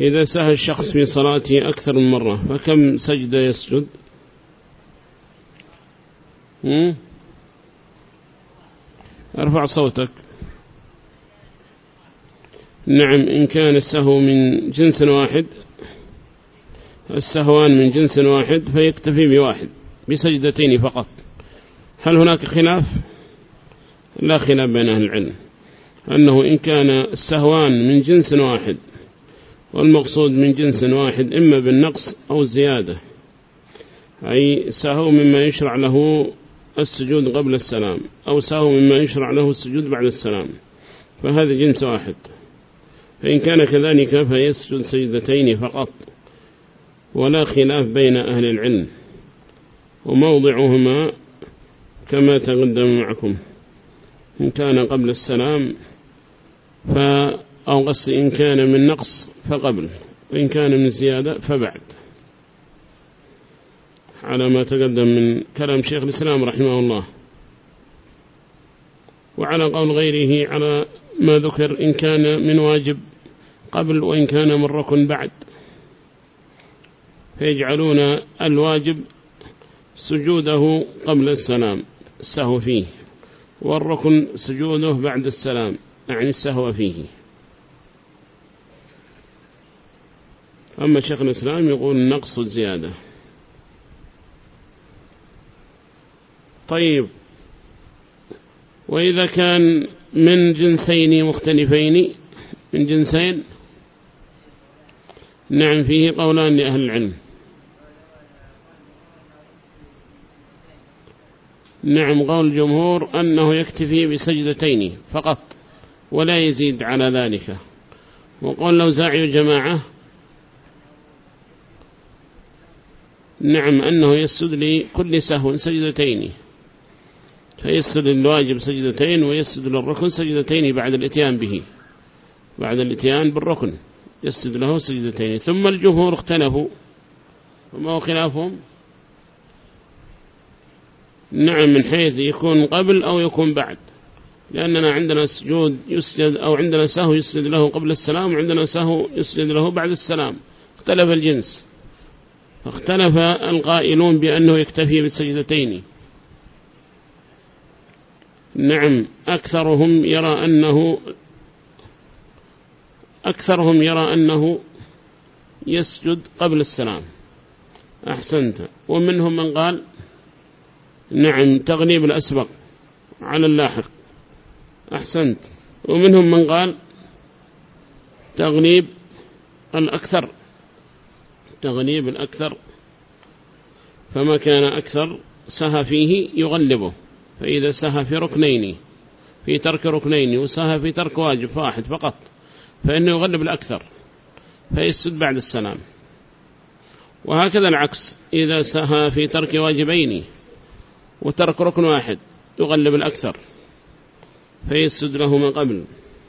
إذا سهى الشخص في صلاته أكثر من مرة فكم سجدة يسجد؟ ارفع صوتك. نعم، إن كان السهو من جنس واحد، السهوان من جنس واحد فيكتفي بواحد بسجدتين فقط. هل هناك خلاف؟ لا خلاف بين أهل العلم أنه إن كان السهوان من جنس واحد، والمقصود من جنس واحد إما بالنقص أو الزيادة، أي سهو مما يشرع له السجود قبل السلام أو سهو مما يشرع له السجود بعد السلام، فهذا جنس واحد. فإن كان كذلك فيسجد سجدتين فقط، ولا خلاف بين أهل العلم، وموضعهما كما تقدم معكم، إن كان قبل السلام أو قص إن كان من نقص فقبل، وإن كان من زيادة فبعد، على ما تقدم من كلام شيخ الإسلام رحمه الله. وعلى قول غيره على ما ذكر إن كان من واجب قبل وإن كان من ركن بعد، فيجعلون الواجب سجوده قبل السلام السهو فيه، والركن سجوده بعد السلام يعني السهو فيه. أما شيخ الإسلام يقول نقص الزيادة. طيب، وإذا كان من جنسين مختلفين، من جنسين، نعم فيه قولان لأهل العلم. نعم، قول الجمهور أنه يكتفي بسجدتين فقط ولا يزيد على ذلك. وقول الأوزاعي جماعة نعم أنه يسجد لكل سهو سجدتين، فيسجد للواجب سجدتين ويسجد للركن سجدتين بعد الاتيان به، بعد الاتيان بالركن يسجد له سجدتين. ثم الجمهور اختلفوا، وما هو خلافهم؟ نعم، من حيث يكون قبل أو يكون بعد، لأننا عندنا سجود يسجد أو عندنا سهو يسجد له قبل السلام، وعندنا سهو يسجد له بعد السلام، اختلف الجنس، فاختلف القائلون بأنه يكتفي بالسجدتين. نعم، أكثرهم يرى أنه يسجد قبل السلام. أحسنت. ومنهم من قال نعم تغليب الأسبق على اللاحق. أحسنت. ومنهم من قال تغليب الأكثر، فما كان أكثر سهى فيه يغلبه، فإذا سهى في ركنين، في ترك ركنين، وسهى في ترك واجب واحد فقط، فإنه يغلب الأكثر فيسجد بعد السلام. وهكذا العكس، إذا سهى في ترك واجبين وترك ركن واحد يغلب الأكثر فيسجد له ما قبل.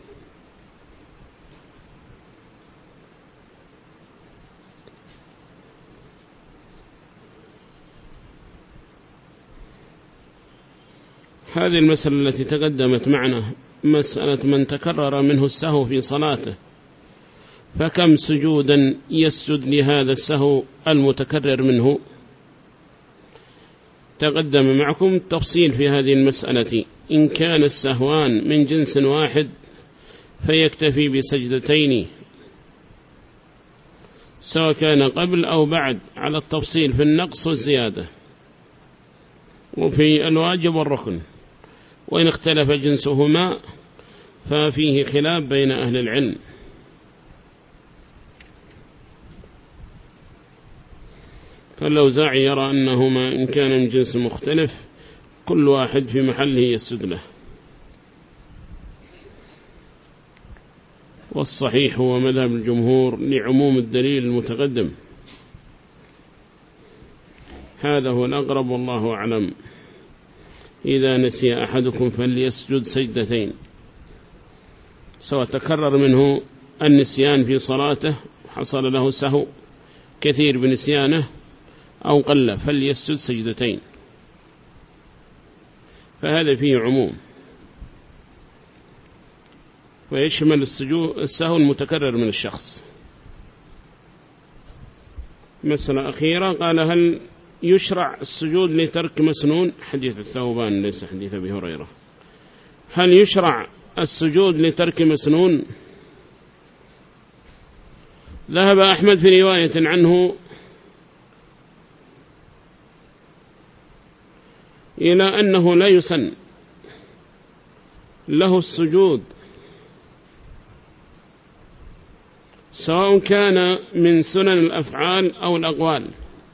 هذه المسألة التي تقدمت معنا مسألة من تكرر منه السهو في صلاته، فكم سجودا يسجد لهذا السهو المتكرر منه؟ تقدم معكم التفصيل في هذه المسألة. إن كان السهوان من جنس واحد فيكتفي بسجدتين، سواء كان قبل أو بعد، على التفصيل في النقص والزيادة وفي الواجب والركن. وإن اختلف جنسهما ففيه خلاف بين أهل العلم. فالأوزاعي يرى أنهما إن كان من جنس مختلف كل واحد في محله يسجد له، والصحيح هو مذهب الجمهور لعموم الدليل المتقدم. هذا هو الأقرب والله أعلم. إذا نسي أحدكم فليسجد سجدتين، سواء تكرر منه النسيان في صلاته حصل له سهو كثير بنسيانه أو قل، فليسجد سجدتين، فهذا فيه عموم، ويشمل السهو المتكرر من الشخص. مسألة أخيرة، قال هل يشرع السجود لترك مسنون؟ حديث الثوبان ليس حديث أبي هريرة. هل يشرع السجود لترك مسنون؟ ذهب أحمد في رواية عنه إلى أنه لا يسن له السجود، سواء كان من سنن الأفعال أو الأقوال،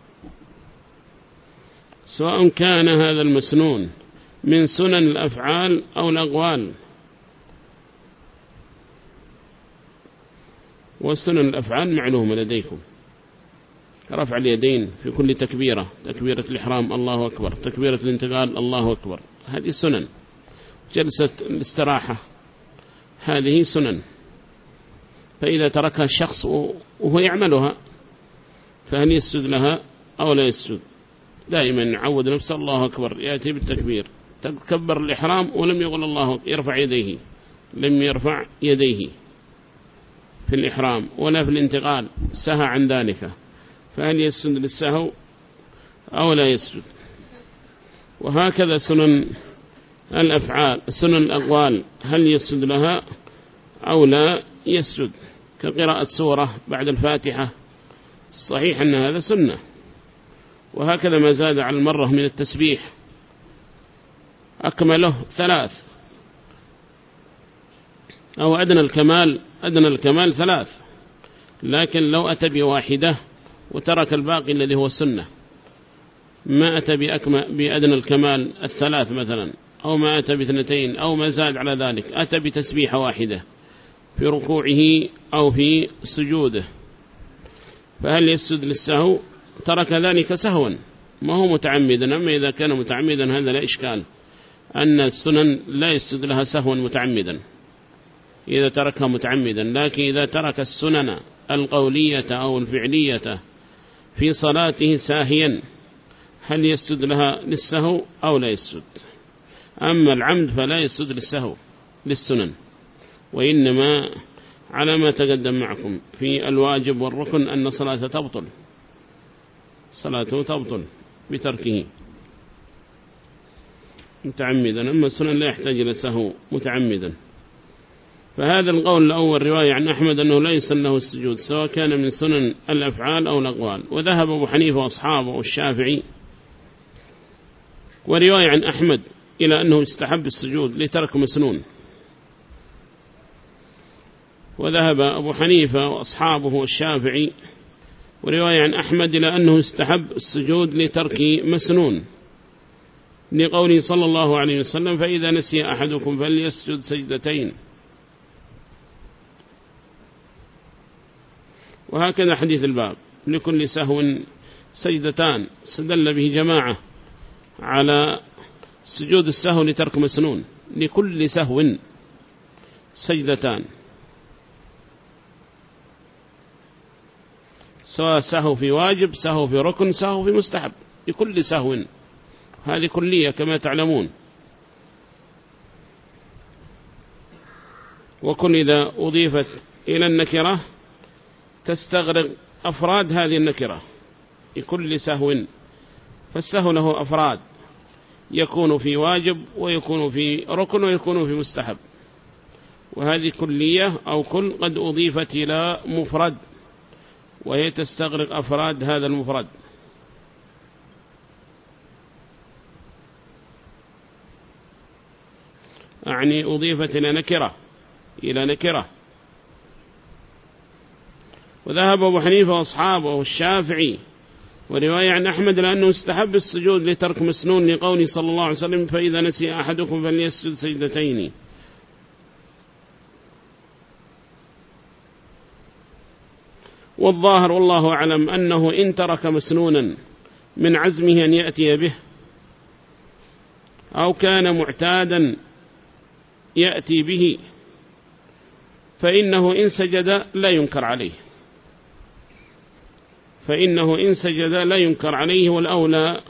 سواء كان هذا المسنون من سنن الأفعال أو الأقوال. والسنن الأفعال معلومة لديكم، رفع اليدين في كل تكبيرة، تكبيرة الإحرام الله أكبر، تكبيرة الانتقال الله أكبر، هذه سنن. جلسة الاستراحة هذه سنن، فإذا تركها الشخص وهو يعملها فهل يسجد لها أو لا يسجد؟ دائما يعود نفسه الله أكبر، يأتي بالتكبير، تكبر الإحرام ولم يقل الله، يرفع يديه، لم يرفع يديه في الإحرام ولا في الانتقال، سهى عن ذلك، فهل يسجد للسهو أو لا يسجد؟ وهكذا سنن الأفعال، سنن الأقوال، هل يسجد لها أو لا يسجد؟ كقراءة سورة بعد الفاتحة، الصحيح أن هذا سنة. وهكذا ما زاد على المرة من التسبيح أكمله 3 أو أدنى الكمال 3، لكن لو أتى بواحدة وترك الباقي الذي هو السنة، ما أتى بأدنى الكمال 3 مثلا، أو ما أتى ب2 أو ما زاد على ذلك، أتى بتسبيحة واحدة في ركوعه أو في سجوده، فهل يسجد للسهو؟ ترك ذلك سهوا ما هو متعمدا. أما إذا كان متعمدا هذا لا إشكال، أن السنن لا يسجد لها سهوا متعمدا إذا تركها متعمدا، لكن إذا ترك السنن القولية أو الفعلية في صلاته ساهيا هل يسجد لها للسهو أو لا يسجد؟ أما العمد فلا يسجد للسهو للسنن، وإنما على ما تقدم معكم في الواجب والركن أن صلاته تبطل بتركه متعمدا، أما السنن لا يحتاج إلى سهو متعمدا. فهذا القول الأول رواية عن أحمد أنه لا يسن له السجود، سواء كان من سنن الأفعال أو الأقوال. وذهب أبو حنيفة وأصحابه والشافعي ورواية عن أحمد إلى أنه يستحب السجود لترك مسنون. وذهب أبو حنيفة وأصحابه والشافعي ورواية عن أحمد إلى أنه يستحب السجود لترك مسنون، لقوله صلى الله عليه وسلم فإذا نسي أحدكم فليسجد سجدتين. وهكذا حديث الباب لكل سهو سجدتان، استدل به جماعة على سجود السهو لترك مسنون، لكل سهو سجدتان، سواء سهو في واجب، سهو في ركن، سهو في مستحب، لكل سهو، هذه كلية كما تعلمون. وكل إذا أضيفت إلى النكرة تستغرق أفراد هذه النكرة لكل سهو، فالسهو له أفراد، يكون في واجب ويكون في ركن ويكون في مستحب، وهذه كلية أو كل قد أضيفت إلى مفرد وهي تستغرق أفراد هذا المفرد. يعني أضيفت إلى نكرة. وذهب أبو حنيفة وأصحابه والشافعي ورواية عن أحمد لأنه استحب السجود لترك مسنون، لقوله صلى الله عليه وسلم فإذا نسي أحدكم فليسجد سجدتين. والظاهر والله أعلم أنه إن ترك مسنونا من عزمه أن يأتي به أو كان معتادا يأتي به فإنه إن سجد لا ينكر عليه، والأولى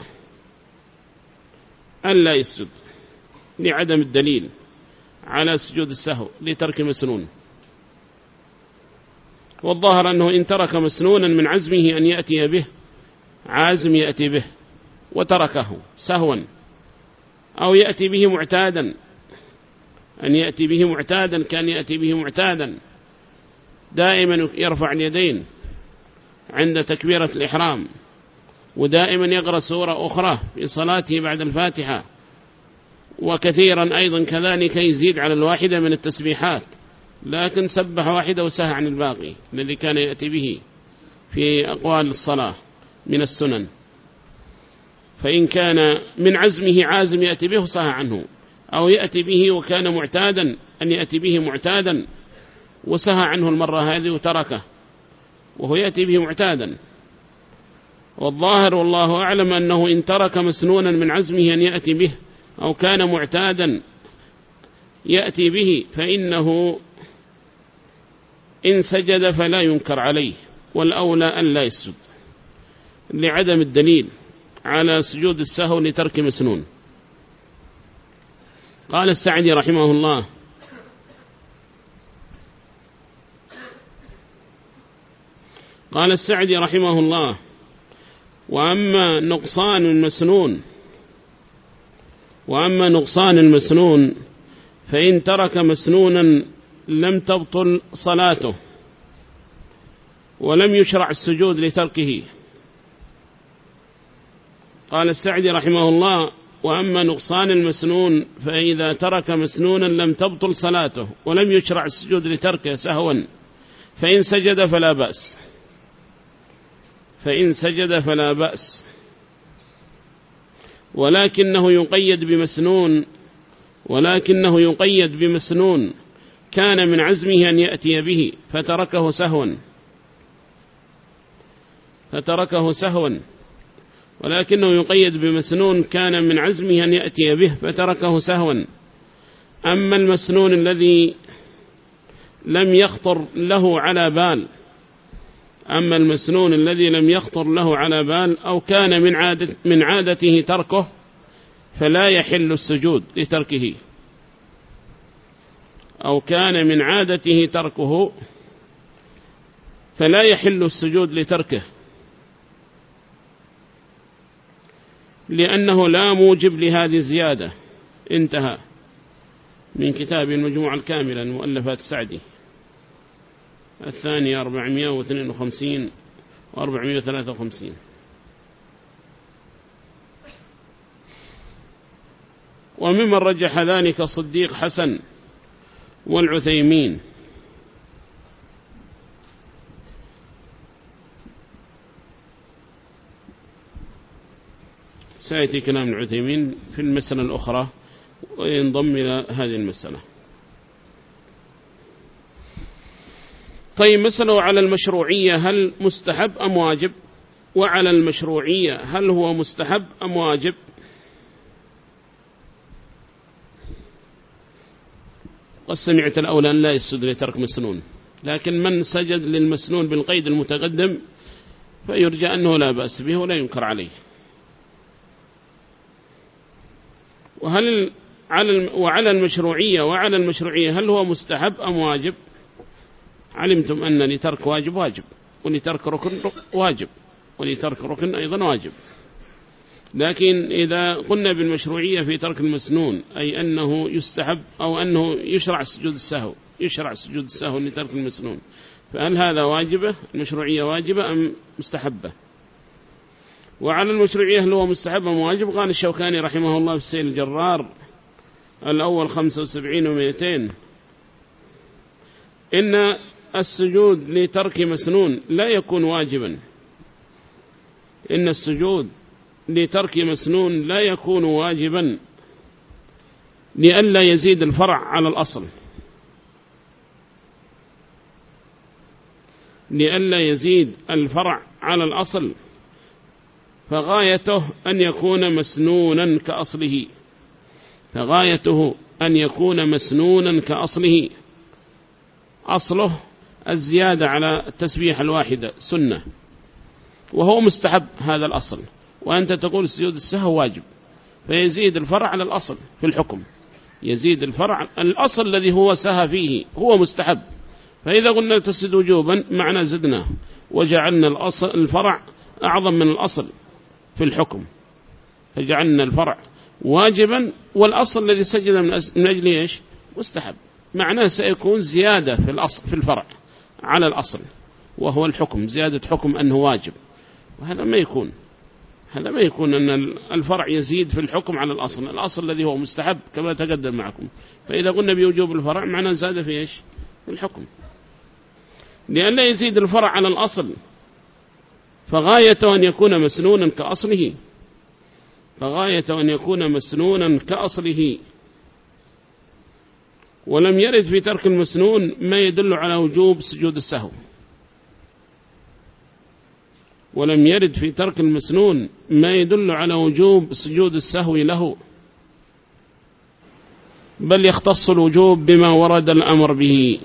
ألا يسجد لعدم الدليل على سجود السهو لترك مسنون. والظاهر أنه إن ترك مسنونا من عزمه أن يأتي به، عازم يأتي به وتركه سهوا، أو يأتي به معتادا، أن يأتي به معتادا، كان يأتي به معتادا دائما يرفع اليدين عند تكبيرة الإحرام، ودائما يقرأ سورة أخرى في صلاته بعد الفاتحة، وكثيرا أيضا كذلك يزيد على الواحدة من التسبيحات، لكن سبح واحدة وسهى عن الباقي الذي كان يأتي به في أقوال الصلاة من السنن. فإن كان من عزمه عازم يأتي به وسهى عنه، أو يأتي به وكان معتادا أن يأتي به معتادا وسهى عنه المرة هذه وتركه وهو يأتي به معتادا. والظاهر والله أعلم أنه إن ترك مسنونا من عزمه أن يأتي به أو كان معتادا يأتي به فإنه إن سجد فلا ينكر عليه، والأولى أن لا يسجد لعدم الدليل على سجود السهو لترك مسنون. قال السعدي رحمه الله: قال السعدي رحمه الله: وأما نقصان المسنون فإن ترك مسنونا لم تبطل صلاته ولم يشرع السجود لتركه. قال السعدي رحمه الله: وأما نقصان المسنون فإذا ترك مسنونا لم تبطل صلاته ولم يشرع السجود لتركه سهوا، فإن سجد فلا بأس، ولكنه يقيد بمسنون كان من عزمه أن يأتي به فتركه سهوا، ولكنه يقيد بمسنون كان من عزمه أن يأتي به فتركه سهوا. أما المسنون الذي لم يخطر له على بال أو كان من عادته تركه فلا يحل السجود لتركه، لأنه لا موجب لهذه الزيادة. انتهى من كتاب المجموعة الكاملة المؤلفات السعدي الثانية 452 و453. وممن رجح ذلك صديق حسن والعثيمين. سيأتي كلام العثيمين في المسألة الأخرى وينضم إلى هذه المسألة. طيب، مسألة على المشروعية هل مستحب أم واجب؟ وعلى المشروعية هل هو مستحب أم واجب؟ قد سمعت الأولى أن لا يسجد لترك مسنون، لكن من سجد للمسنون بالقيد المتقدم فيرجى أنه لا بأس به ولا ينكر عليه. وعلى المشروعية هل هو مستحب أم واجب؟ علمتم أن لترك واجب ولترك ركن واجب ولترك ركن أيضا واجب، لكن إذا قلنا بالمشروعية في ترك المسنون أي أنه يستحب أو أنه يشرع سجود السهو لترك المسنون، فهل هذا واجبة؟ المشروعية واجبة أم مستحبة؟ وعلى المشروعية هل هو مستحب أم واجب؟ قال الشوكاني رحمه الله في السيل الجرار الأول 75 و200: إن السجود لترك مسنون لا يكون واجبا، لئلا يزيد الفرع على الأصل، فغايته أن يكون مسنونا كأصله، أصله الزيادة على التسبيح الواحدة سنة، وهو مستحب هذا الأصل، وأنت تقول سجود السهو واجب، فيزيد الفرع على الأصل في الحكم، الأصل الذي هو سهى فيه هو مستحب، فإذا قلنا تسجد وجوبا معنى زدنا وجعلنا الفرع أعظم من الأصل في الحكم، فجعلنا الفرع واجبا والأصل الذي سجد من أجل إيش مستحب، معناه سيكون زيادة في الأصل في الفرع على الأصل وهو الحكم، زيادة حكم أنه واجب، وهذا ما يكون، هذا ما يكون أن الفرع يزيد في الحكم على الأصل الذي هو مستحب كما تقدم معكم. فإذا قلنا بوجوب الفرع معناه زاد في إيش في الحكم، لأن لا يزيد الفرع على الأصل، فغايته أن يكون مسنونا كأصله، فغايته أن يكون مسنونا كأصله. ولم يرد في ترك المسنون ما يدل على وجوب سجود السهو، ولم يرد في ترك المسنون ما يدل على وجوب سجود السهو له، بل يختص الوجوب بما ورد الأمر به،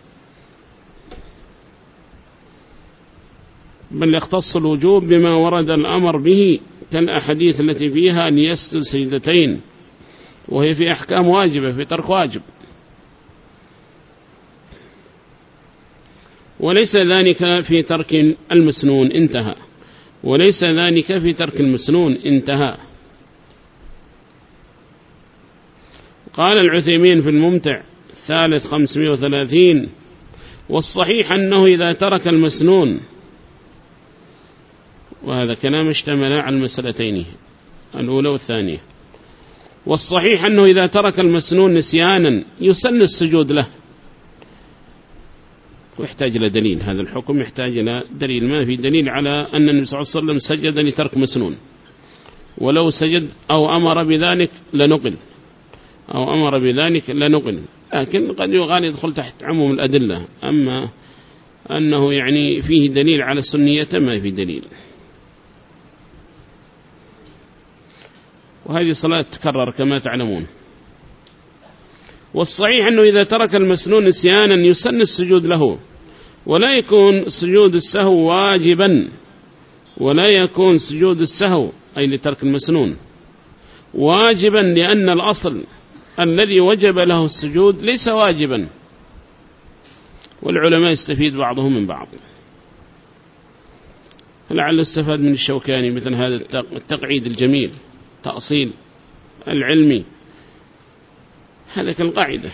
بل يختص الوجوب بما ورد الأمر به كالأحاديث التي فيها أن يسجد سجدتين، وهي في أحكام واجبة في ترك واجب. وليس ذلك في ترك المسنون، انتهى. وليس ذلك في ترك المسنون، انتهى. قال العثيمين في الممتع ثالث 530: والصحيح أنه إذا ترك المسنون، وهذا كلام اشتمل على المسألتين الأولى والثانية، والصحيح أنه إذا ترك المسنون نسيانا يسن السجود له، ويحتاج إلى دليل، هذا الحكم يحتاج إلى دليل، ما في دليل على أن النبي صلى الله عليه وسلم سجد لترك مسنون، ولو سجد أو أمر بذلك لنقل، أو أمر بذلك لنقل، لكن قد يغال يدخل تحت عموم الأدلة، أما أنه يعني فيه دليل على السنية ما في دليل. وهذه صلاة تكرر كما تعلمون. والصحيح أنه إذا ترك المسنون نسيانا يسن السجود له، ولا يكون سجود السهو واجبا، ولا يكون سجود السهو أي لترك المسنون واجبا، لأن الأصل الذي وجب له السجود ليس واجبا. والعلماء يستفيد بعضهم من بعض، لعل استفاد من الشوكاني مثل هذا التقعيد الجميل، تأصيل العلمي، هذا كالقاعدة،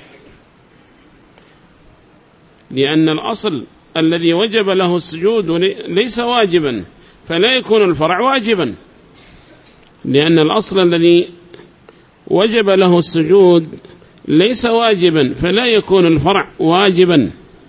لأن الأصل الذي وجب له السجود ليس واجبا، فلا يكون الفرع واجبا، لأن الأصل الذي وجب له السجود ليس واجبا، فلا يكون الفرع واجبا.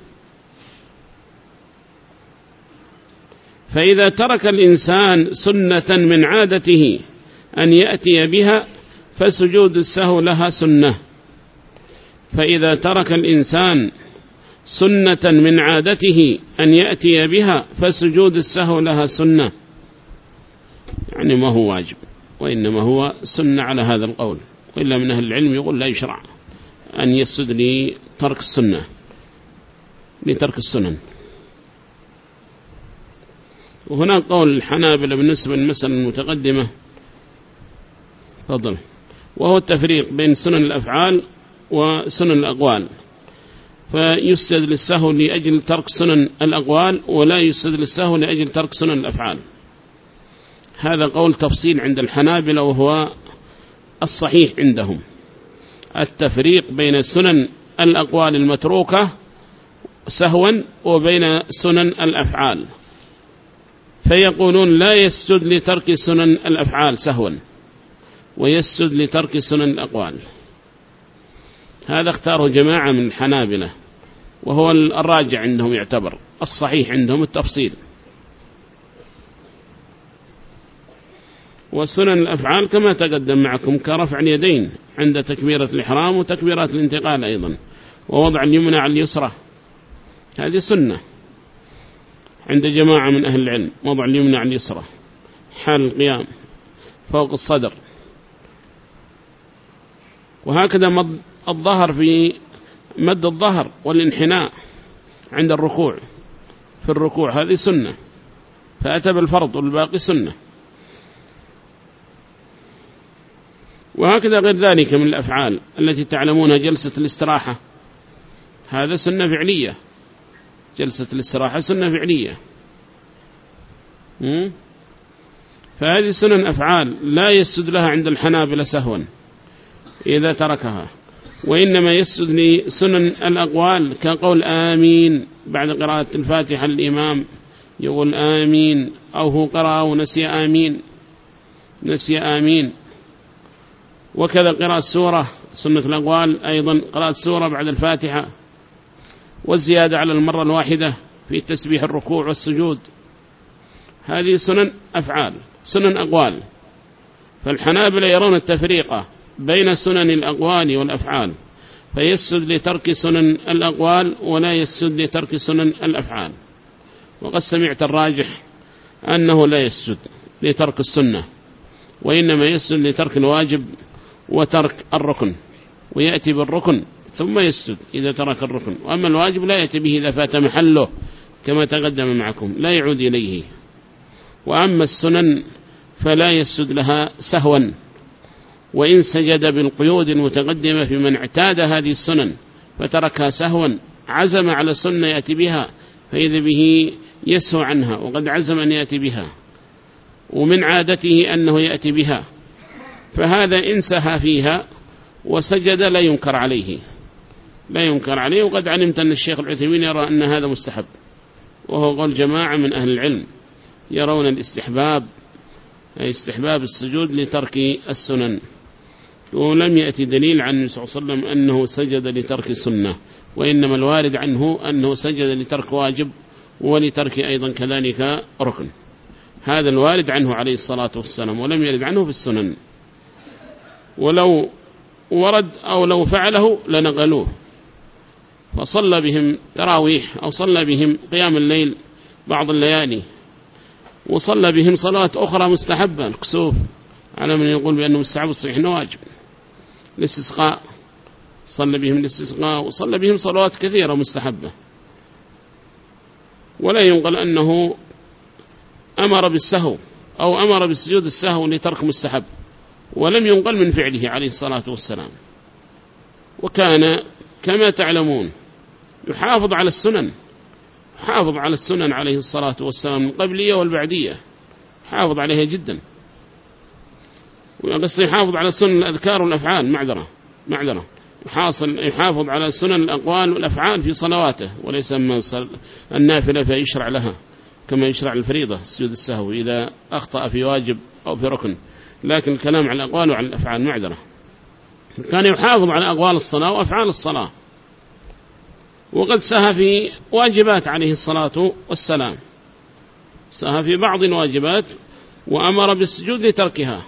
فإذا ترك الإنسان سنة من عادته أن يأتي بها فسجود السهو لها سنة. فإذا ترك الإنسان سنة من عادته أن يأتي بها فسجود السهو لها سنة، يعني ما هو واجب، وإنما هو سنة على هذا القول. وإلا من أهل العلم يقول لا يشرع أن يسجد لترك السنة، لترك السنن. وهناك قول الحنابلة بالنسبة للمسألة المتقدمة، فضل، وهو التفريق بين سنن الأفعال وسنن الأقوال، فيسجد للسهو لأجل ترك سنن الأقوال، ولا يسجد للسهو لأجل ترك سنن الأفعال. هذا قول تفصيل عند الحنابلة، وهو الصحيح عندهم، التفريق بين سنن الأقوال المتروكة سهوا وبين سنن الأفعال، فيقولون لا يسجد لترك سنن الأفعال سهوا، ويسجد لترك سنن الأقوال. هذا اختاره جماعة من الحنابلة، وهو الراجع عندهم، يعتبر الصحيح عندهم التفصيل. وسنن الأفعال كما تقدم معكم كرفع اليدين عند تكبيرة الإحرام وتكبيرات الانتقال أيضا، ووضع اليمنى على اليسرى، هذه سنة عند جماعة من أهل العلم، وضع اليمنى على اليسرى حال القيام فوق الصدر. وهكذا مد الظهر في مد الظهر والانحناء عند الركوع، في الركوع هذه سنة، فأتى بالفرض والباقي سنة. وهكذا غير ذلك من الأفعال التي تعلمونها، جلسة الاستراحة هذا سنة فعلية، جلسة الاستراحة سنة فعلية. فهذه سنن أفعال لا يسجد لها عند الحنابلة سهوا إذا تركها، وإنما يسجد لسنن الأقوال كقول آمين بعد قراءة الفاتحة الإمام يقول آمين، أو هو قرأ ونسي آمين نسي آمين. وكذا قراءة السورة سنة الأقوال أيضا قراءة السورة بعد الفاتحة، والزيادة على المرة الواحدة في تسبيح الركوع والسجود. هذه سنن أفعال سنن أقوال. فالحنابلة يرون التفريق بين سنن الأقوال والأفعال، فيسجد لترك سنن الأقوال ولا يسجد لترك سنن الأفعال. وقد سمعت الراجح أنه لا يسجد لترك السنة، وإنما يسجد لترك الواجب وترك الركن، ويأتي بالركن ثم يسجد إذا ترك الركن. وأما الواجب لا يأتي به إذا فات محله كما تقدم معكم، لا يعود إليه. وأما السنن فلا يسجد لها سهوا، وإن سجد بالقيود المتقدمة في من اعتاد هذه السنن فتركها سهوا عزم على سنة يأتي بها فإذا به يسهو عنها، وقد عزم أن يأتي بها ومن عادته أنه يأتي بها، فهذا إن سهى فيها وسجد لا ينكر عليه لا ينكر عليه. وقد علمت أن الشيخ العثيمين يرى أن هذا مستحب، وهو قول جماعة من أهل العلم يرون الاستحباب، أي استحباب السجود لترك السنن. ولم يأتي دليل عن النبي صلى الله عليه وسلم أنه سجد لترك السنة، وإنما الوارد عنه أنه سجد لترك واجب ولترك أيضا كذلك ركن. هذا الوارد عنه عليه الصلاة والسلام، ولم يرد عنه في السنن. ولو ورد أو لو فعله لنقلوه، فصلى بهم تراويح أو صلى بهم قيام الليل بعض الليالي، وصلى بهم صلوات أخرى مستحبة، الكسوف على من يقول بأنه مستحب الصحيح أنه واجب، الاستسقاء صلى بهم الاستسقاء، وصلى بهم صلوات كثيرة مستحبة. ولا ينقل أنه أمر بالسهو أو أمر بالسجود السهو لترك مستحب، ولم ينقل من فعله عليه الصلاة والسلام. وكان كما تعلمون يحافظ على السنن، حافظ على السنن عليه الصلاة والسلام القبلية والبعدية، حافظ عليها جدا. بس يحافظ على سنن الأذكار والأفعال معذرة يحافظ على سنن الأقوال والأفعال في صلواته، وليس من النافلة فيشرع لها كما يشرع الفريضة السجود السهو إذا أخطأ في واجب أو في ركن، لكن الكلام على الأقوال وعلى الأفعال معذرة. كان يحافظ على أقوال الصلاة وأفعال الصلاة، وقد سهى في واجبات عليه الصلاة والسلام، سهى في بعض الواجبات وأمر بالسجود لتركها.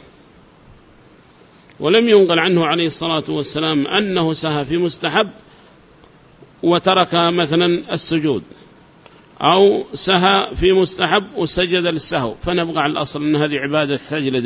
ولم ينقل عنه عليه الصلاة والسلام أنه سهى في مستحب وترك مثلا السجود، أو سهى في مستحب وسجد للسهو. فنبقى على الأصل أن هذه عبادة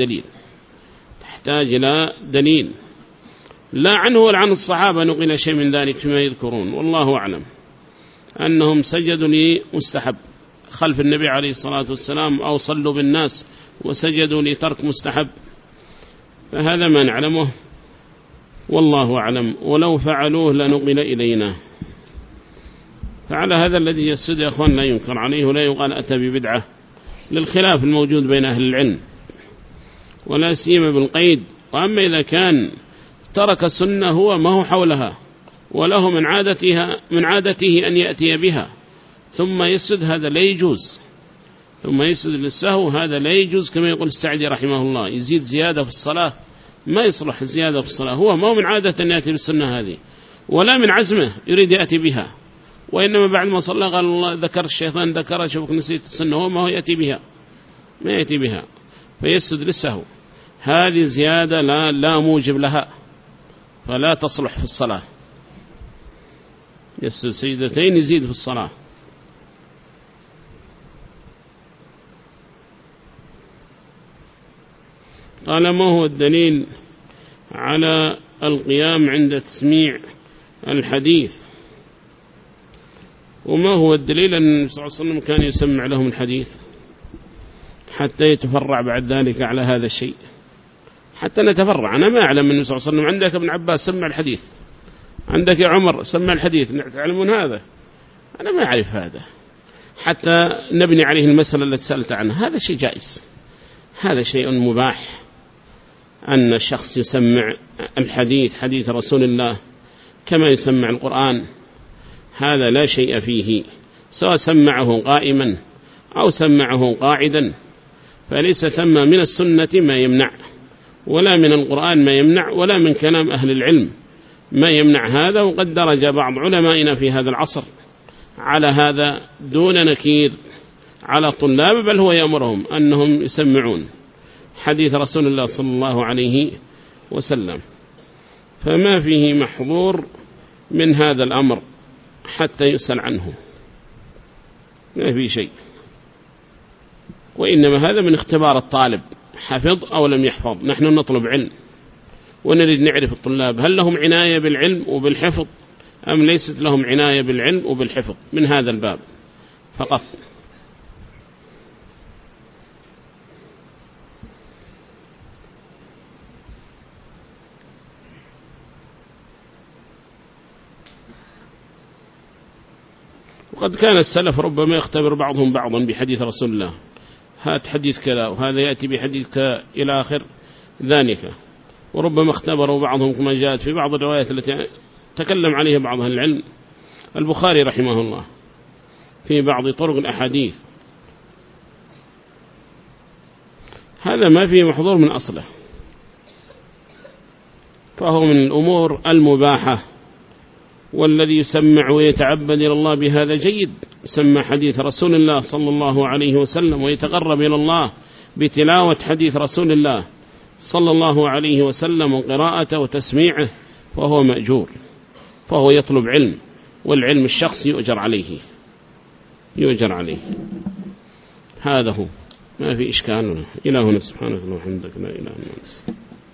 تحتاج إلى دليل، لا عنه ولا عن الصحابة نقل شيء من ذلك فيما يذكرون، والله أعلم أنهم سجدوا لمستحب خلف النبي عليه الصلاة والسلام، أو صلوا بالناس وسجدوا لترك مستحب، فهذا ما نعلمه والله أعلم. ولو فعلوه لنقل إلينا. فعلى هذا الذي يسجد يا أخوان لا ينكر عليه ولا يقال أتى ببدعة، للخلاف الموجود بين أهل العلم ولا سيما بالقيد. وأما إذا كان ترك السنة هو ما هو حولها وله من عادته أن يأتي بها ثم يسجد، هذا لا يجوز. ثم يسجد للسهو هذا لا يجوز، كما يقول السعدي رحمه الله يزيد زيادة في الصلاة، ما يصلح زيادة في الصلاة. هو ما هو من عادة أن يأتي بالسنة هذه ولا من عزمه يريد يأتي بها، وإنما بعد ما صلى قال الله ذكر الشيطان ذكر شوفك نسيت السنة، هو ما هو يأتي بها ما يأتي بها فيسجد للسهو. هذه زيادة لا موجب لها، فلا تصلح في الصلاة. يسجد سجدتين يزيد في الصلاة. قال ما هو الدليل على القيام عند تسميع الحديث؟ وما هو الدليل أن النبي صلى الله عليه وسلم كان يسمع لهم الحديث حتى يتفرع بعد ذلك على هذا الشيء؟ حتى نتفرع. أنا ما أعلم النبي صلى الله عليه وسلم عندك ابن عباس سمع الحديث، عندك يا عمر سمع الحديث، تعلمون هذا؟ أنا ما أعرف هذا، حتى نبني عليه المسألة التي سألت عنها. هذا شيء جائز، هذا شيء مباح، أن الشخص يسمع الحديث حديث رسول الله كما يسمع القرآن، هذا لا شيء فيه، سواء سمعه قائما أو سمعه قاعدا، فليس ثم من السنة ما يمنع، ولا من القرآن ما يمنع، ولا من كلام أهل العلم ما يمنع هذا. وقد درج بعض علمائنا في هذا العصر على هذا دون نكير على طلاب، بل هو يأمرهم أنهم يسمعون حديث رسول الله صلى الله عليه وسلم، فما فيه محظور من هذا الأمر حتى يسأل عنه، ما فيه شيء. وإنما هذا من اختبار الطالب، حفظ أو لم يحفظ. نحن نطلب علم ونريد نعرف الطلاب هل لهم عناية بالعلم وبالحفظ أم ليست لهم عناية بالعلم وبالحفظ، من هذا الباب فقط. وقد كان السلف ربما يختبر بعضهم بعضا بحديث رسول الله، هات حديث كذا وهذا يأتي بحديث كذا إلى آخر ذلك. وربما اختبروا بعضهم كما جاءت في بعض الروايات التي تكلم عليها بعض أهل العلم، البخاري رحمه الله في بعض طرق الأحاديث، هذا ما فيه محظور من أصله، فهو من الأمور المباحة. والذي يسمع ويتعبد إلى الله بهذا جيد، يسمع حديث رسول الله صلى الله عليه وسلم ويتقرب إلى الله بتلاوة حديث رسول الله صلى الله عليه وسلم وقراءته وتسميعه، فهو مأجور، فهو يطلب علم، والعلم الشخص يؤجر عليه هذا هو، ما في إشكال. إلهنا سبحانه وتعالى وحمدك لا إله إلا أنت.